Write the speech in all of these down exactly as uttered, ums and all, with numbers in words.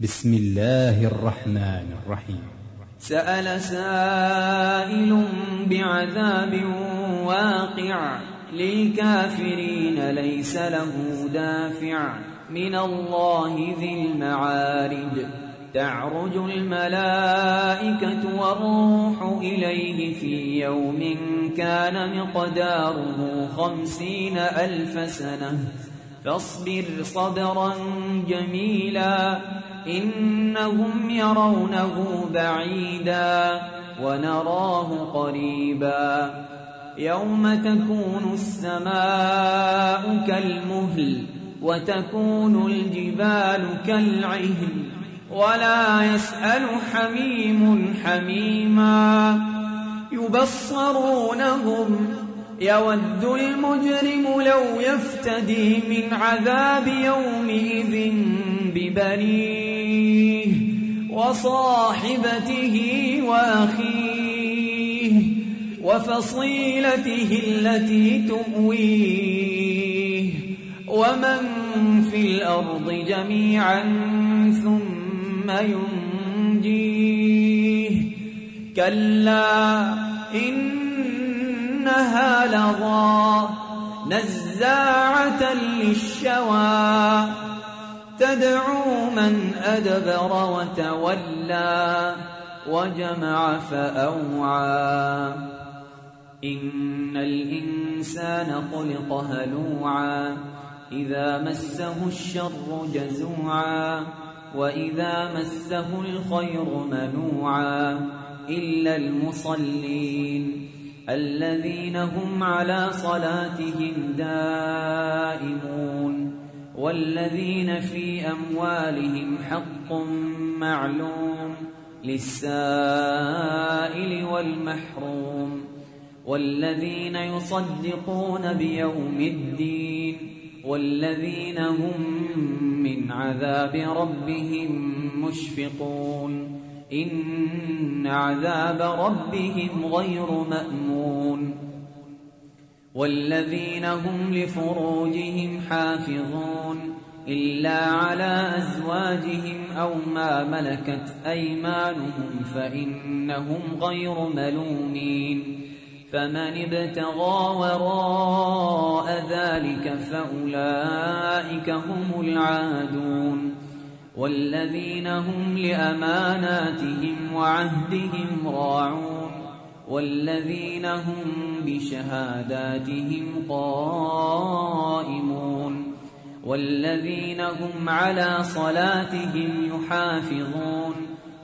بسم الله الرحمن الرحيم. سأل سائل بعذاب واقع للكافرين ليس له دافع من الله ذي المعارج تعرج الملائكة والروح إليه في يوم كان مقداره خمسين ألف سنة فاصبر صبرا جميلا إنهم يرونه بعيدا ونراه قريبا يوم تكون السماء كالمهل وتكون الجبال كالعهن ولا يسأل حميم حميما يبصرونهم يود المجرم لو يفتدي من عذاب يومئذ ببنيه وصاحبته وأخيه وفصيلته التي تؤويه ومن في الأرض جميعا ثم ينجيه كلا إنها لظى نزاعة للشوى تدعو من أدبر وتولى وجمع فأوعى إن الإنسان خلق هلوعا إذا مسه الشر جزوعا وإذا مسه الخير منوعا إلا المصلين الذين هم على صلاتهم دائمون والذين في أموالهم حق معلوم للسائل والمحروم والذين يصدقون بيوم الدين والذين هم من عذاب ربهم مشفقون إن عذاب ربهم غير مأمون والذين هم لفروجهم حافظون إلا على أزواجهم أو ما ملكت أيمانهم فإنهم غير ملومين فمن ابتغى وراء ذلك فأولئك هم العادون والذين هم لأماناتهم وعهدهم راعون والذين هم بشهاداتهم قائمون والذين هم على صلاتهم يحافظون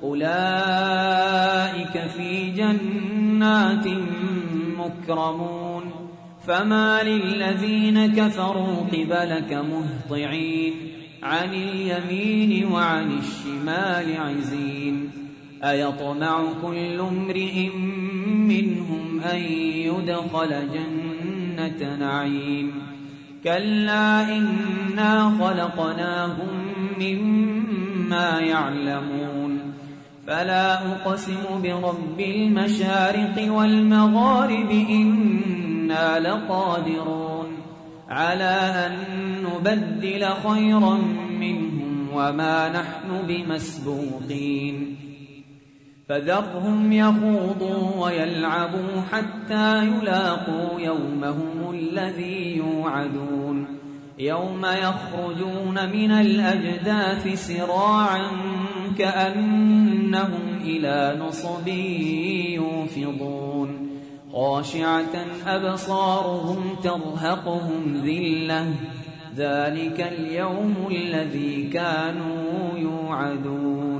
أولئك في جنات مكرمون فما للذين كفروا قبلك مهطعين عن اليمين وعن الشمال عزين أيطمع كل امرئ منهم أن يدخل جنة نعيم كلا إنا خلقناهم مما يعلمون فلا أقسم برب المشارق والمغارب إنا لقادرون على أن نبدل خيرا منهم وما نحن بمسبوقين فذرهم يخوضوا ويلعبوا حتى يلاقوا يومهم الذي يوعدون يوم يخرجون من الأجداث سراعا كأنهم إلى نصب يوفضون خاشعة أبصارهم ترهقهم ذلة ذلك اليوم الذي كانوا يوعدون